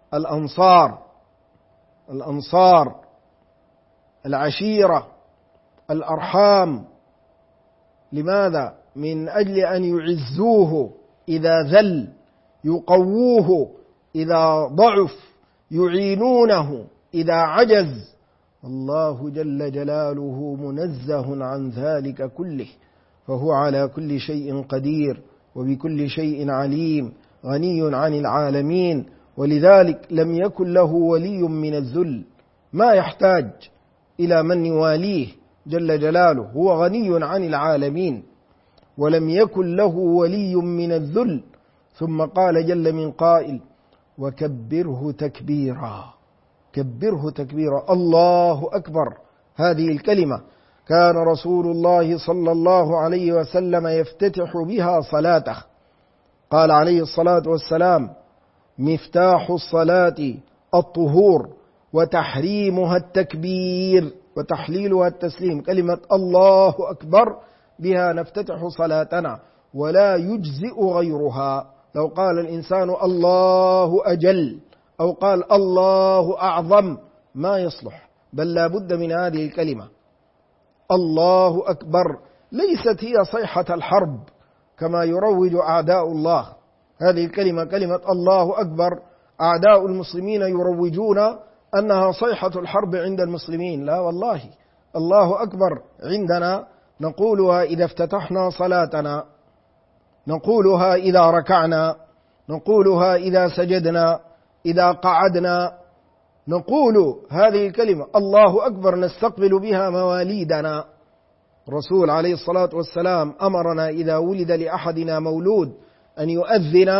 الأنصار العشيرة الأرحام. لماذا؟ من أجل أن يعزوه إذا ذل، يقووه إذا ضعف، يعينونه إذا عجز. الله جل جلاله منزه عن ذلك كله، فهو على كل شيء قدير وبكل شيء عليم، غني عن العالمين. ولذلك لم يكن له ولي من الذل، ما يحتاج إلى من يواليه جل جلاله، هو غني عن العالمين. ولم يكن له ولي من الذل. ثم قال جل من قائل وكبره تكبيرا، كبره تكبيرا. الله أكبر. هذه الكلمة كان رسول الله صلى الله عليه وسلم يفتتح بها صلاته. قال عليه الصلاة والسلام مفتاح الصلاة الطهور وتحريمها التكبير وتحليلها التسليم. كلمة الله أكبر بها نفتتح صلاتنا ولا يجزئ غيرها. لو قال الإنسان الله أجل أو قال الله أعظم ما يصلح، بل لا بد من هذه الكلمة الله أكبر. ليست هي صيحة الحرب كما يروج أعداء الله. هذه الكلمة كلمة الله أكبر أعداء المسلمين يروجون أنها صيحة الحرب عند المسلمين. لا والله، الله أكبر عندنا نقولها إذا افتتحنا صلاتنا، نقولها إذا ركعنا، نقولها إذا سجدنا، إذا قعدنا، نقول هذه الكلمة الله أكبر نستقبل بها مواليدنا. الرسول عليه الصلاة والسلام أمرنا إذا ولد لأحدنا مولود أن يؤذن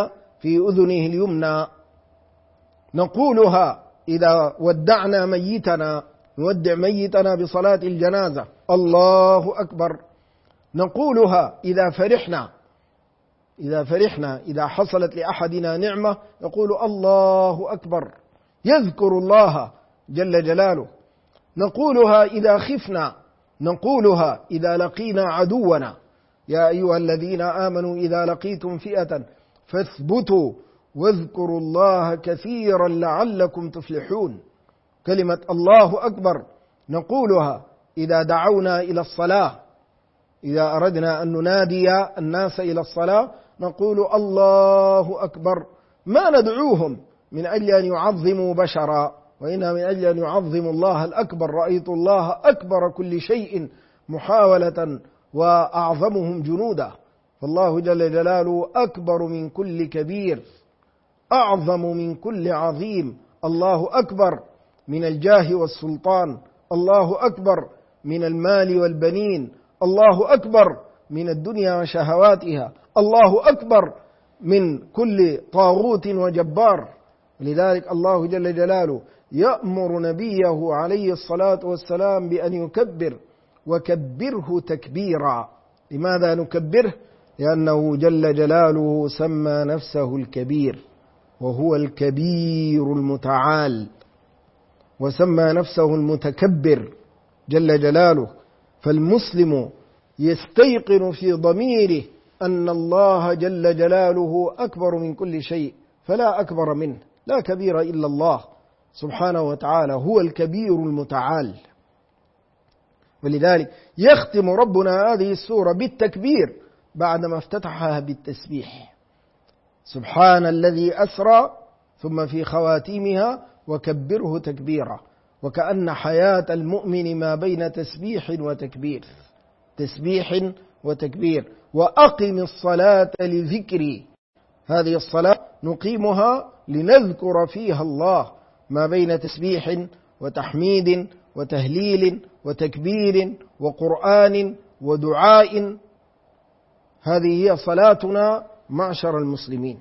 في أذنه اليمنى، نقولها إذا ودعنا ميتنا، نودع ميتنا بصلاة الجنازة الله أكبر. نقولها إذا فرحنا إذا حصلت لأحدنا نعمة يقول الله أكبر، يذكر الله جل جلاله. نقولها إذا خفنا، نقولها إذا لقينا عدونا، يا أيها الذين آمنوا إذا لقيتم فئة فاثبتوا واذكروا الله كثيرا لعلكم تفلحون. كلمة الله أكبر نقولها إذا دعونا إلى الصلاة، إذا أردنا أن ننادي الناس إلى الصلاة نقول الله أكبر، ما ندعوهم من أجل أن يعظموا بشرا، وإنما من أجل أن يعظموا الله الأكبر. رأيت الله أكبر كل شيء محاولة وأعظمهم جنودا، فالله جل جلاله أكبر من كل كبير، أعظم من كل عظيم. الله أكبر من الجاه والسلطان، الله أكبر من المال والبنين، الله أكبر من الدنيا وشهواتها، الله أكبر من كل طاغوت وجبار. لذلك الله جل جلاله يأمر نبيه عليه الصلاة والسلام بأن يكبر، وكبره تكبيرا. لماذا نكبره؟ لأنه جل جلاله سمى نفسه الكبير، وهو الكبير المتعال، وسمى نفسه المتكبر جل جلاله. فالمسلم يستيقن في ضميره أن الله جل جلاله أكبر من كل شيء، فلا أكبر منه، لا كبير إلا الله سبحانه وتعالى، هو الكبير المتعال. ولذلك يختم ربنا هذه السورة بالتكبير بعدما افتتحها بالتسبيح، سبحان الذي أسرى، ثم في خواتيمها وكبره تكبيرا. وكأن حياة المؤمن ما بين تسبيح وتكبير، تسبيح وتكبير. وأقم الصلاة لذكري، هذه الصلاة نقيمها لنذكر فيها الله، ما بين تسبيح وتحميد وتهليل وتكبير وقرآن ودعاء. هذه هي صلاتنا معشر المسلمين.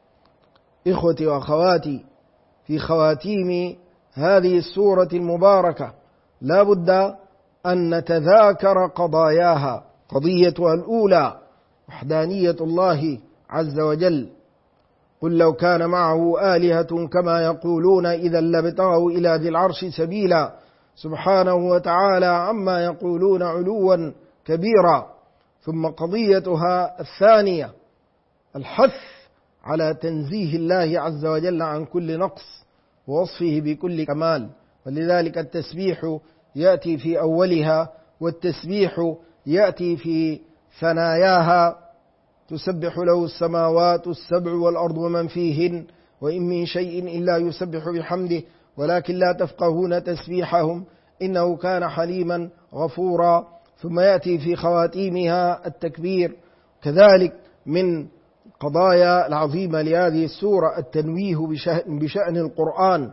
إخوتي وأخواتي، في خواتيم هذه السورة المباركة لا بد أن نتذاكر قضاياها. قضيتها الأولى وحدانية الله عز وجل. قل لو كان معه آلهة كما يقولون إذا لابتغوا إلى ذي العرش سبيلا، سبحانه وتعالى عما يقولون علوا كبيرا. ثم قضيتها الثانية الحث على تنزيه الله عز وجل عن كل نقص ووصفه بكل كمال. ولذلك التسبيح يأتي في أولها، والتسبيح يأتي في ثناياها. تسبح له السماوات السبع والأرض ومن فيهن وإن من شيء إلا يسبح بحمده ولكن لا تفقهون تسبيحهم إنه كان حليما غفورا. ثم يأتي في خواتيمها التكبير. كذلك من قضايا العظيمة لهذه السورة التنويه بشأن القرآن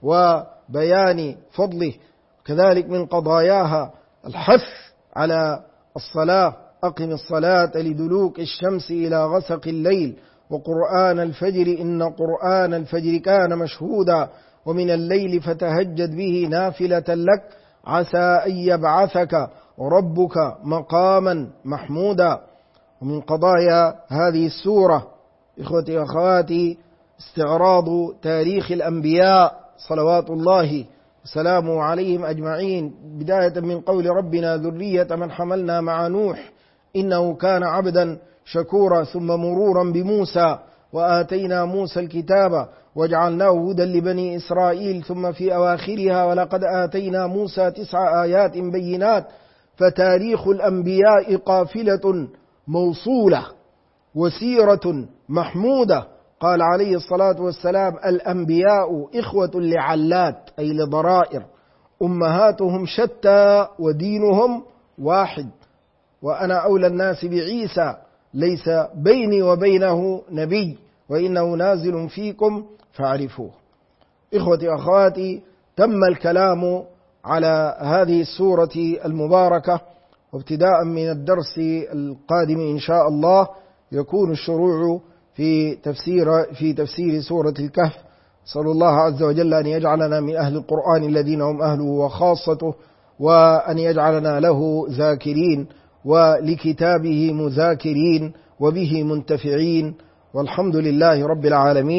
وبيان فضله. كذلك من قضاياها الحث على الصلاة، أقم الصلاة لدلوك الشمس إلى غسق الليل وقرآن الفجر إن قرآن الفجر كان مشهودا ومن الليل فتهجد به نافلة لك عسى أن يبعثك ربك مقاما محمودا. ومن قضايا هذه السورة إخوتي وأخواتي استعراض تاريخ الأنبياء صلوات الله وسلامه عليهم أجمعين، بداية من قول ربنا ذرية من حملنا مع نوح إنه كان عبدا شكورا، ثم مرورا بموسى وآتينا موسى الكتاب وجعلناه هدى لبني إسرائيل، ثم في أواخرها ولقد آتينا موسى 9 آيات بينات. فتاريخ الأنبياء قافلة موصولة وسيرة محمودة. قال عليه الصلاة والسلام الأنبياء إخوة لعلات أي لضرائر، أمهاتهم شتى ودينهم واحد، وأنا أولى الناس بعيسى ليس بيني وبينه نبي وإنه نازل فيكم فاعرفوه. إخوتي أخواتي، تم الكلام على هذه السورة المباركة، وابتداء من الدرس القادم إن شاء الله يكون الشروع في تفسير سورة الكهف. صلى الله عز وجل أن يجعلنا من أهل القرآن الذين هم أهله وخاصته، وأن يجعلنا له ذاكرين ولكتابه مذاكرين وبه منتفعين، والحمد لله رب العالمين.